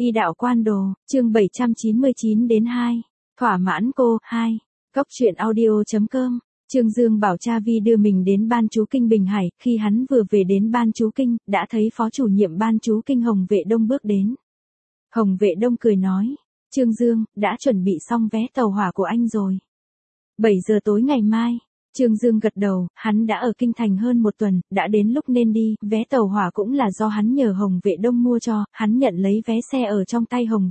Y đạo quan đồ, chương 799 đến 2. Thỏa mãn cô, 2. Cốc truyện audio.com. Trương Dương bảo cha Vi đưa mình đến ban chú kinh Bình Hải, khi hắn vừa về đến ban chú kinh, đã thấy phó chủ nhiệm ban chú kinh Hồng Vệ Đông bước đến. Hồng Vệ Đông cười nói, Trương Dương, đã chuẩn bị xong vé tàu hỏa của anh rồi. 7 giờ tối ngày mai. Trương Dương gật đầu, hắn đã ở kinh thành hơn một tuần, đã đến lúc nên đi, vé tàu hỏa cũng là do hắn nhờ Hồng Vệ Đông mua cho, hắn nhận lấy vé xe ở trong tay Hồng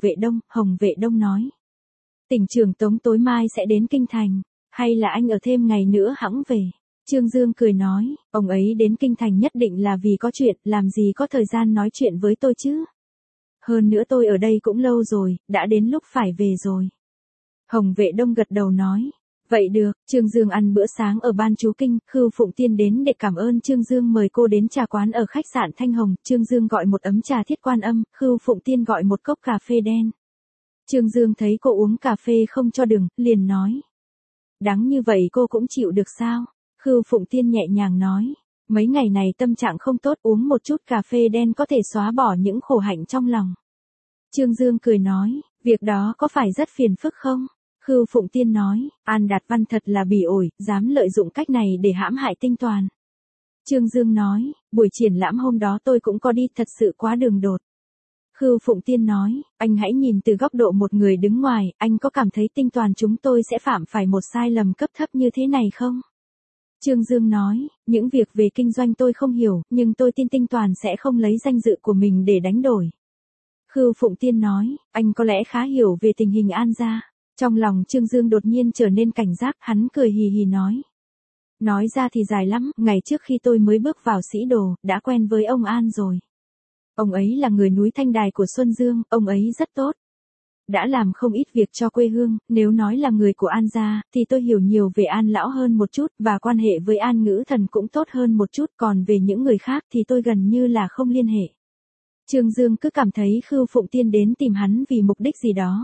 Vệ Đông nói. Tỉnh trưởng Tống tối mai sẽ đến kinh thành, hay là anh ở thêm ngày nữa hẵng về? Trương Dương cười nói, ông ấy đến kinh thành nhất định là vì có chuyện, làm gì có thời gian nói chuyện với tôi chứ? Hơn nữa tôi ở đây cũng lâu rồi, đã đến lúc phải về rồi. Hồng Vệ Đông gật đầu nói. Vậy được, Trương Dương ăn bữa sáng ở ban chú kinh, Khưu Phụng Tiên đến để cảm ơn Trương Dương mời cô đến trà quán ở khách sạn Thanh Hồng, Trương Dương gọi một ấm trà Thiết Quan Âm, Khưu Phụng Tiên gọi một cốc cà phê đen. Trương Dương thấy cô uống cà phê không cho đường, liền nói. Đắng như vậy cô cũng chịu được sao? Khưu Phụng Tiên nhẹ nhàng nói. Mấy ngày này tâm trạng không tốt, uống một chút cà phê đen có thể xóa bỏ những khổ hạnh trong lòng. Trương Dương cười nói, việc đó có phải rất phiền phức không? Khưu Phụng Tiên nói, An Đạt Văn thật là bỉ ổi, dám lợi dụng cách này để hãm hại Tinh Toàn. Trương Dương nói, buổi triển lãm hôm đó tôi cũng có đi, thật sự quá đường đột. Khưu Phụng Tiên nói, anh hãy nhìn từ góc độ một người đứng ngoài, anh có cảm thấy Tinh Toàn chúng tôi sẽ phạm phải một sai lầm cấp thấp như thế này không? Trương Dương nói, những việc về kinh doanh tôi không hiểu, nhưng tôi tin Tinh Toàn sẽ không lấy danh dự của mình để đánh đổi. Khưu Phụng Tiên nói, anh có lẽ khá hiểu về tình hình An gia. Trong lòng Trương Dương đột nhiên trở nên cảnh giác, hắn cười hì hì nói. Nói ra thì dài lắm, ngày trước khi tôi mới bước vào sĩ đồ, đã quen với ông An rồi. Ông ấy là người núi Thanh Đài của Xuân Dương, ông ấy rất tốt. Đã làm không ít việc cho quê hương, nếu nói là người của An gia, thì tôi hiểu nhiều về An lão hơn một chút, và quan hệ với An Ngữ Thần cũng tốt hơn một chút, còn về những người khác thì tôi gần như là không liên hệ. Trương Dương cứ cảm thấy Khưu Phụng Tiên đến tìm hắn vì mục đích gì đó.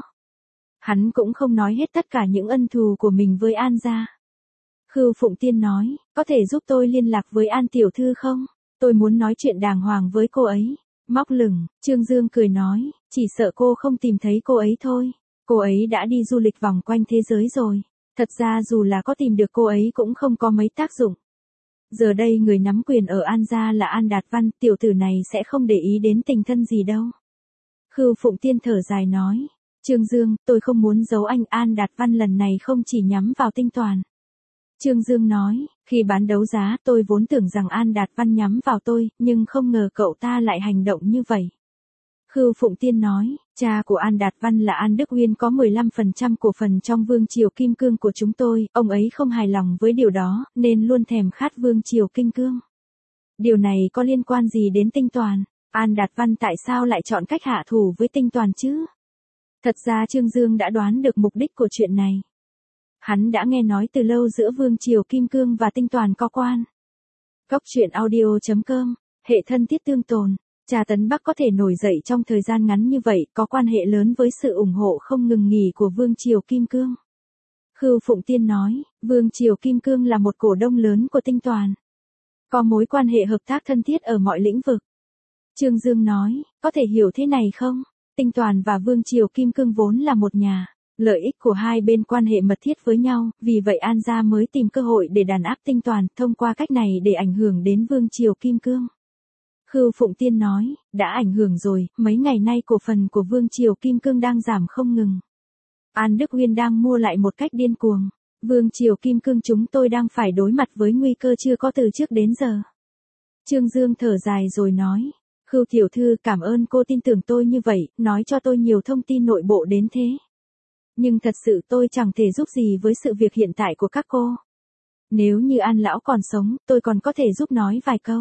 Hắn cũng không nói hết tất cả những ân thù của mình với An gia. Khưu Phụng Tiên nói, có thể giúp tôi liên lạc với An tiểu thư không? Tôi muốn nói chuyện đàng hoàng với cô ấy. Móc lửng, Trương Dương cười nói, chỉ sợ cô không tìm thấy cô ấy thôi. Cô ấy đã đi du lịch vòng quanh thế giới rồi. Thật ra dù là có tìm được cô ấy cũng không có mấy tác dụng. Giờ đây người nắm quyền ở An gia là An Đạt Văn, tiểu tử này sẽ không để ý đến tình thân gì đâu. Khưu Phụng Tiên thở dài nói. Trương Dương, tôi không muốn giấu anh, An Đạt Văn lần này không chỉ nhắm vào Tinh Toàn. Trương Dương nói, khi bán đấu giá tôi vốn tưởng rằng An Đạt Văn nhắm vào tôi, nhưng không ngờ cậu ta lại hành động như vậy. Khưu Phụng Tiên nói, cha của An Đạt Văn là An Đức Uyên có 15% cổ phần trong Vương Triều Kim Cương của chúng tôi, ông ấy không hài lòng với điều đó, nên luôn thèm khát Vương Triều Kim Cương. Điều này có liên quan gì đến Tinh Toàn? An Đạt Văn tại sao lại chọn cách hạ thủ với Tinh Toàn chứ? Thật ra Trương Dương đã đoán được mục đích của chuyện này. Hắn đã nghe nói từ lâu giữa Vương Triều Kim Cương và Tinh Toàn có quan. Cốc truyện audio.com, hệ thân thiết tương tồn, Trà Tấn Bắc có thể nổi dậy trong thời gian ngắn như vậy có quan hệ lớn với sự ủng hộ không ngừng nghỉ của Vương Triều Kim Cương. Khưu Phụng Tiên nói, Vương Triều Kim Cương là một cổ đông lớn của Tinh Toàn. Có mối quan hệ hợp tác thân thiết ở mọi lĩnh vực. Trương Dương nói, có thể hiểu thế này không? Tinh Toàn và Vương Triều Kim Cương vốn là một nhà, lợi ích của hai bên quan hệ mật thiết với nhau, vì vậy An gia mới tìm cơ hội để đàn áp Tinh Toàn, thông qua cách này để ảnh hưởng đến Vương Triều Kim Cương. Khưu Phụng Tiên nói, đã ảnh hưởng rồi, mấy ngày nay cổ phần của Vương Triều Kim Cương đang giảm không ngừng. An Đức Uyên đang mua lại một cách điên cuồng. Vương Triều Kim Cương chúng tôi đang phải đối mặt với nguy cơ chưa có từ trước đến giờ. Trương Dương thở dài rồi nói. Khưu tiểu thư, cảm ơn cô tin tưởng tôi như vậy, nói cho tôi nhiều thông tin nội bộ đến thế. Nhưng thật sự tôi chẳng thể giúp gì với sự việc hiện tại của các cô. Nếu như An lão còn sống, tôi còn có thể giúp nói vài câu.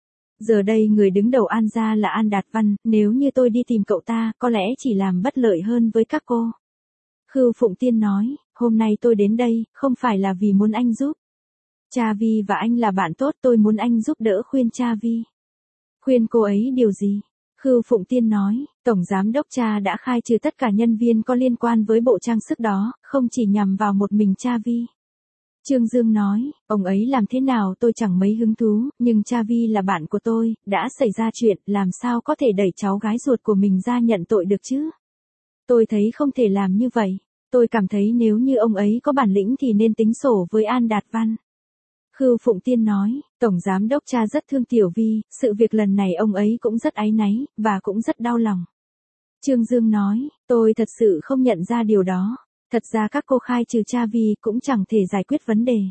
Giờ đây người đứng đầu An gia là An Đạt Văn, nếu như tôi đi tìm cậu ta, có lẽ chỉ làm bất lợi hơn với các cô. Khưu Phụng Tiên nói, hôm nay tôi đến đây, không phải là vì muốn anh giúp. Cha Vi và anh là bạn tốt, tôi muốn anh giúp đỡ khuyên cha Vi. Khuyên cô ấy điều gì? Khưu Phụng Tiên nói, Tổng Giám đốc Cha đã khai trừ tất cả nhân viên có liên quan với bộ trang sức đó, không chỉ nhằm vào một mình cha Vi. Trương Dương nói, ông ấy làm thế nào tôi chẳng mấy hứng thú, nhưng cha Vi là bạn của tôi, đã xảy ra chuyện, làm sao có thể đẩy cháu gái ruột của mình ra nhận tội được chứ? Tôi thấy không thể làm như vậy. Tôi cảm thấy nếu như ông ấy có bản lĩnh thì nên tính sổ với An Đạt Văn. Khưu Phụng Tiên nói, Tổng Giám đốc cha rất thương Tiểu Vi, sự việc lần này ông ấy cũng rất áy náy, và cũng rất đau lòng. Trương Dương nói, tôi thật sự không nhận ra điều đó. Thật ra các cô khai trừ cha Vi cũng chẳng thể giải quyết vấn đề.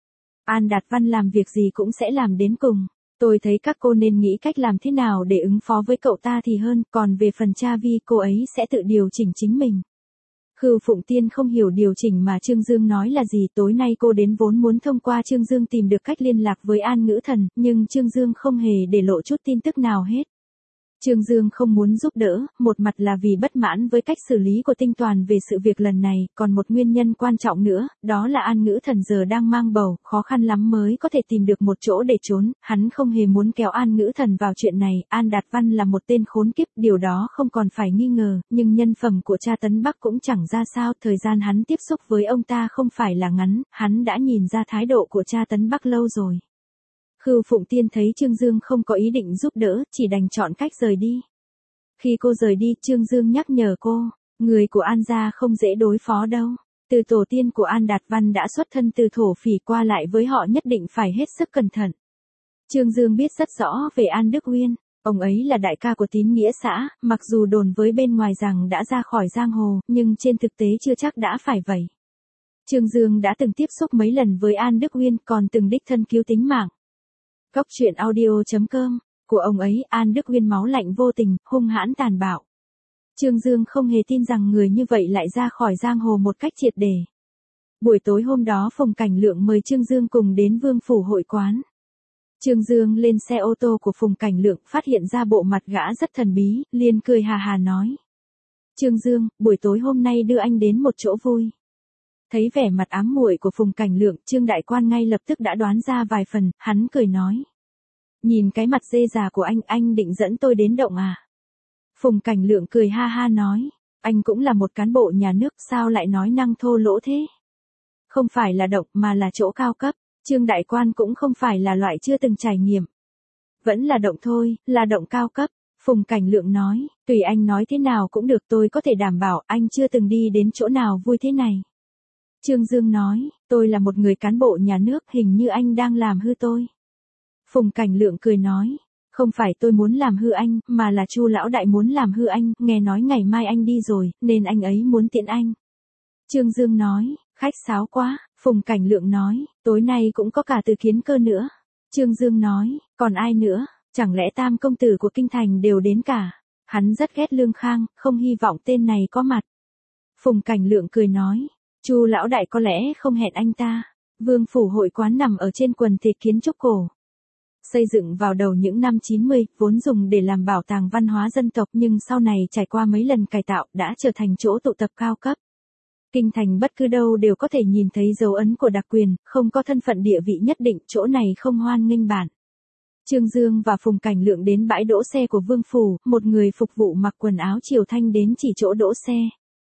An Đạt Văn làm việc gì cũng sẽ làm đến cùng. Tôi thấy các cô nên nghĩ cách làm thế nào để ứng phó với cậu ta thì hơn, còn về phần cha Vi cô ấy sẽ tự điều chỉnh chính mình. Khưu Phụng Tiên không hiểu điều chỉnh mà Trương Dương nói là gì. Tối nay cô đến vốn muốn thông qua Trương Dương tìm được cách liên lạc với An Ngữ Thần, nhưng Trương Dương không hề để lộ chút tin tức nào hết. Trương Dương không muốn giúp đỡ, một mặt là vì bất mãn với cách xử lý của Tinh Toàn về sự việc lần này, còn một nguyên nhân quan trọng nữa, đó là An Ngữ Thần giờ đang mang bầu, khó khăn lắm mới có thể tìm được một chỗ để trốn, hắn không hề muốn kéo An Ngữ Thần vào chuyện này. An Đạt Văn là một tên khốn kiếp, điều đó không còn phải nghi ngờ, nhưng nhân phẩm của cha Tấn Bắc cũng chẳng ra sao, thời gian hắn tiếp xúc với ông ta không phải là ngắn, hắn đã nhìn ra thái độ của cha Tấn Bắc lâu rồi. Khưu Phụng Tiên thấy Trương Dương không có ý định giúp đỡ, chỉ đành chọn cách rời đi. Khi cô rời đi, Trương Dương nhắc nhở cô, người của An gia không dễ đối phó đâu. Từ tổ tiên của An Đạt Văn đã xuất thân từ thổ phỉ, qua lại với họ nhất định phải hết sức cẩn thận. Trương Dương biết rất rõ về An Đức Uyên, ông ấy là đại ca của Tín Nghĩa xã, mặc dù đồn với bên ngoài rằng đã ra khỏi giang hồ, nhưng trên thực tế chưa chắc đã phải vậy. Trương Dương đã từng tiếp xúc mấy lần với An Đức Uyên, còn từng đích thân cứu tính mạng. Góc truyện audio.com, của ông ấy, An Đức Uyên máu lạnh vô tình, hung hãn tàn bạo. Trương Dương không hề tin rằng người như vậy lại ra khỏi giang hồ một cách triệt để. Buổi tối hôm đó Phùng Cảnh Lượng mời Trương Dương cùng đến Vương phủ hội quán. Trương Dương lên xe ô tô của Phùng Cảnh Lượng, phát hiện ra bộ mặt gã rất thần bí, liền cười hà hà nói. Trương Dương, buổi tối hôm nay đưa anh đến một chỗ vui. Thấy vẻ mặt ám muội của Phùng Cảnh Lượng, Trương Đại Quan ngay lập tức đã đoán ra vài phần, hắn cười nói. Nhìn cái mặt dê già của anh định dẫn tôi đến động à? Phùng Cảnh Lượng cười ha ha nói, anh cũng là một cán bộ nhà nước, sao lại nói năng thô lỗ thế? Không phải là động mà là chỗ cao cấp, Trương Đại Quan cũng không phải là loại chưa từng trải nghiệm. Vẫn là động thôi, là động cao cấp. Phùng Cảnh Lượng nói, tùy anh nói thế nào cũng được, tôi có thể đảm bảo anh chưa từng đi đến chỗ nào vui thế này. Trương Dương nói, tôi là một người cán bộ nhà nước, hình như anh đang làm hư tôi. Phùng Cảnh Lượng cười nói, không phải tôi muốn làm hư anh, mà là Chu lão đại muốn làm hư anh, nghe nói ngày mai anh đi rồi, nên anh ấy muốn tiễn anh. Trương Dương nói, khách sáo quá. Phùng Cảnh Lượng nói, tối nay cũng có cả Từ Kiến Cơ nữa. Trương Dương nói, còn ai nữa, chẳng lẽ tam công tử của kinh thành đều đến cả. Hắn rất ghét Lương Khang, không hy vọng tên này có mặt. Phùng Cảnh Lượng cười nói, Chu lão đại có lẽ không hẹn anh ta. Vương phủ hội quán nằm ở trên quần thể kiến trúc cổ. Xây dựng vào đầu những năm 90, vốn dùng để làm bảo tàng văn hóa dân tộc, nhưng sau này trải qua mấy lần cải tạo đã trở thành chỗ tụ tập cao cấp. Kinh thành bất cứ đâu đều có thể nhìn thấy dấu ấn của đặc quyền, không có thân phận địa vị nhất định, chỗ này không hoan nghênh bạn. Trương Dương và Phùng Cảnh Lượng đến bãi đỗ xe của Vương phủ, một người phục vụ mặc quần áo triều thanh đến chỉ chỗ đỗ xe.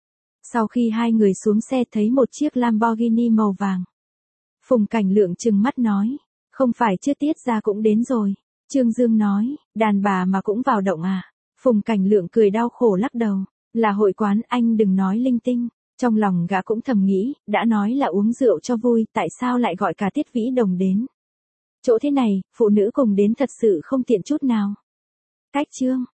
Sau khi hai người xuống xe thấy một chiếc Lamborghini màu vàng. Phùng Cảnh Lượng trừng mắt nói, không phải chưa Tiết ra cũng đến rồi. Trương Dương nói, đàn bà mà cũng vào động à? Phùng Cảnh Lượng cười đau khổ lắc đầu, là hội quán, anh đừng nói linh tinh. Trong lòng gã cũng thầm nghĩ, đã nói là uống rượu cho vui, tại sao lại gọi cả Tiết Vĩ Đồng đến? Chỗ thế này, phụ nữ cùng đến thật sự không tiện chút nào. Cách chương